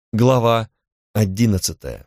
Глава 11.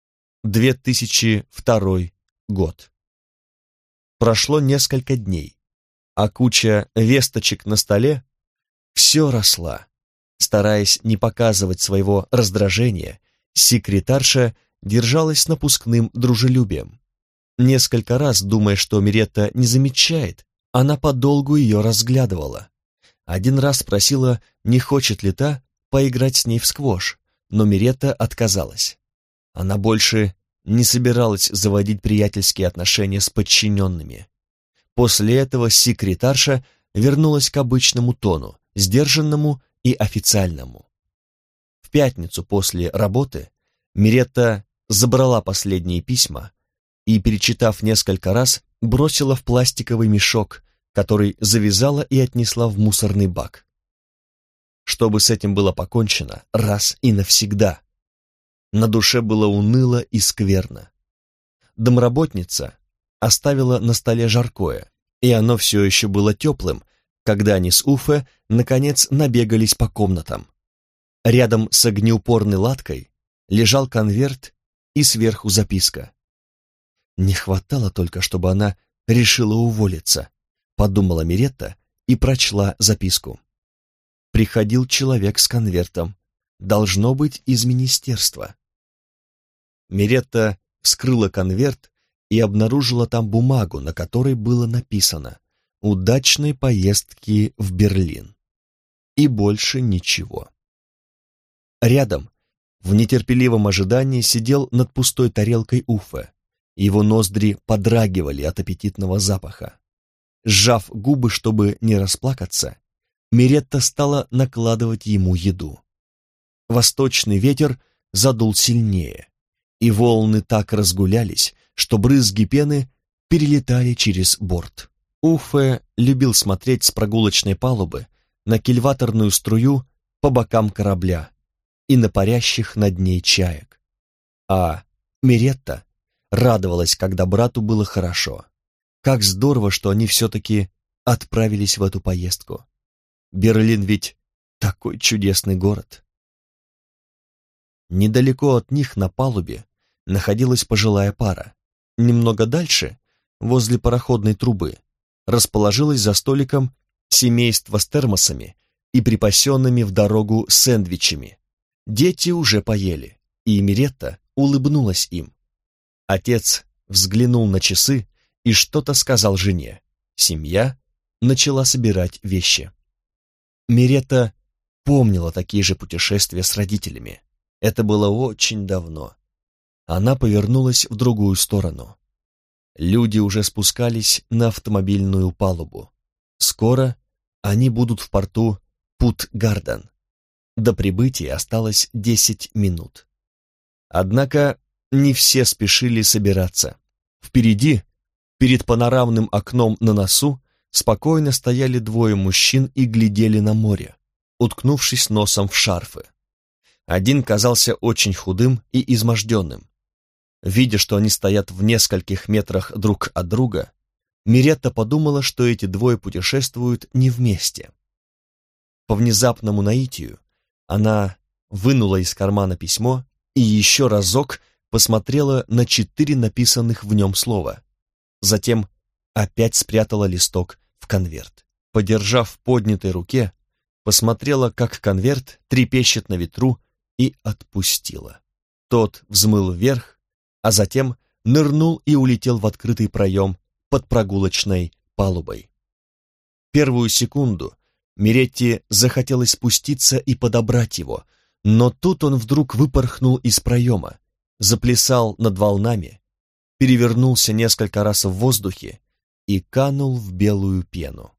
2002 год. Прошло несколько дней, а куча весточек на столе все росла. Стараясь не показывать своего раздражения, секретарша держалась с напускным дружелюбием. Несколько раз, думая, что Миретта не замечает, она подолгу ее разглядывала. Один раз спросила, не хочет ли та поиграть с ней в сквош, но Миретта отказалась. Она больше не собиралась заводить приятельские отношения с подчиненными. После этого секретарша вернулась к обычному тону, сдержанному и официальному. В пятницу после работы Миретта забрала последние письма и, перечитав несколько раз, бросила в пластиковый мешок, который завязала и отнесла в мусорный бак. Чтобы с этим было покончено раз и навсегда. На душе было уныло и скверно. Домработница оставила на столе жаркое, и оно все еще было теплым, когда они с Уфе наконец набегались по комнатам. Рядом с огнеупорной латкой лежал конверт и сверху записка. «Не хватало только, чтобы она решила уволиться», — подумала Миретта и прочла записку. Приходил человек с конвертом. Должно быть, из министерства. Миретта вскрыла конверт и обнаружила там бумагу, на которой было написано «Удачной поездки в Берлин». И больше ничего. Рядом, в нетерпеливом ожидании, сидел над пустой тарелкой Уфе. Его ноздри подрагивали от аппетитного запаха. Сжав губы, чтобы не расплакаться, Миретта стала накладывать ему еду. Восточный ветер задул сильнее, и волны так разгулялись, что брызги пены перелетали через борт. Уфе любил смотреть с прогулочной палубы на кильваторную струю по бокам корабля и на парящих над ней чаек. А Миретта радовалась, когда брату было хорошо. Как здорово, что они все-таки отправились в эту поездку. Берлин ведь такой чудесный город. Недалеко от них на палубе находилась пожилая пара. Немного дальше, возле пароходной трубы, расположилось за столиком семейство с термосами и припасенными в дорогу сэндвичами. Дети уже поели, и Миретта улыбнулась им. Отец взглянул на часы и что-то сказал жене. Семья начала собирать вещи. Миретта помнила такие же путешествия с родителями. Это было очень давно. Она повернулась в другую сторону. Люди уже спускались на автомобильную палубу. Скоро они будут в порту Пут-Гарден. До прибытия осталось 10 минут. Однако не все спешили собираться. Впереди, перед панорамным окном на носу, спокойно стояли двое мужчин и глядели на море, уткнувшись носом в шарфы. Один казался очень худым и изможденным. Видя, что они стоят в нескольких метрах друг от друга, Миретта подумала, что эти двое путешествуют не вместе. По внезапному наитию она вынула из кармана письмо и еще разок посмотрела на 4 написанных в нем слова. Затем опять спрятала листок в конверт. Подержав в поднятой руке, посмотрела, как конверт трепещет на ветру, и отпустила. Тот взмыл вверх, а затем нырнул и улетел в открытый проем под прогулочной палубой. Первую секунду Миретте захотелось спуститься и подобрать его, но тут он вдруг выпорхнул из проема, заплясал над волнами, перевернулся несколько раз в воздухе и канул в белую пену.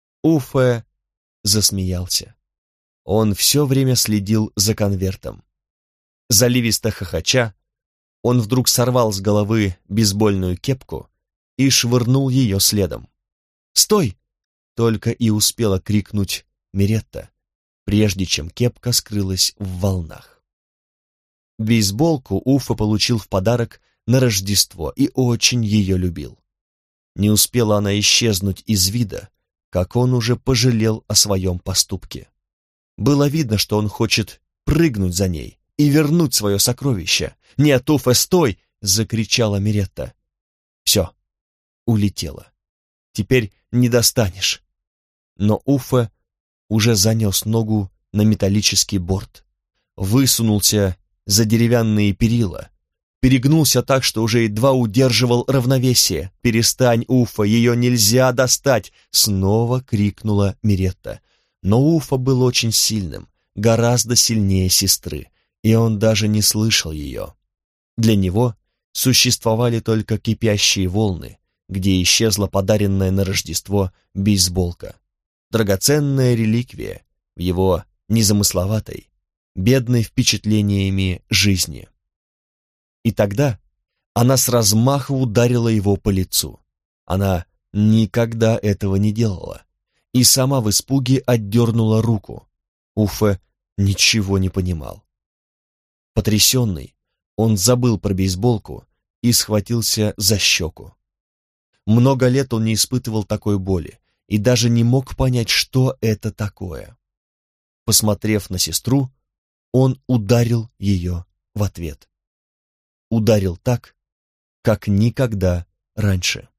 Уфе засмеялся. Он все время следил за конвертом. Заливисто хохоча, он вдруг сорвал с головы бейсбольную кепку и швырнул ее следом. «Стой!» — только и успела крикнуть Миретта, прежде чем кепка скрылась в волнах. Бейсболку Уфе получил в подарок на Рождество и очень ее любил. Не успела она исчезнуть из вида, как он уже пожалел о своем поступке. Было видно, что он хочет прыгнуть за ней и вернуть свое сокровище. «Нет, Уффе, стой!» — закричала Миретта. Все, улетела. Теперь не достанешь. Но Уффе уже занес ногу на металлический борт, высунулся за деревянные перила, перегнулся так, что уже едва удерживал равновесие. «Перестань, Уффе, ее нельзя достать!» — снова крикнула Миретта. Но Уффе был очень сильным, гораздо сильнее сестры, и он даже не слышал ее. Для него существовали только кипящие волны, где исчезла подаренная на Рождество бейсболка. Драгоценная реликвия в его незамысловатой, бедной впечатлениями жизни. И тогда она с размаху ударила его по лицу. Она никогда этого не делала, и сама в испуге отдернула руку. Уффе ничего не понимал. Потрясенный, он забыл про бейсболку и схватился за щеку. Много лет он не испытывал такой боли и даже не мог понять, что это такое. Посмотрев на сестру, он ударил ее в ответ. Ударил так, как никогда раньше.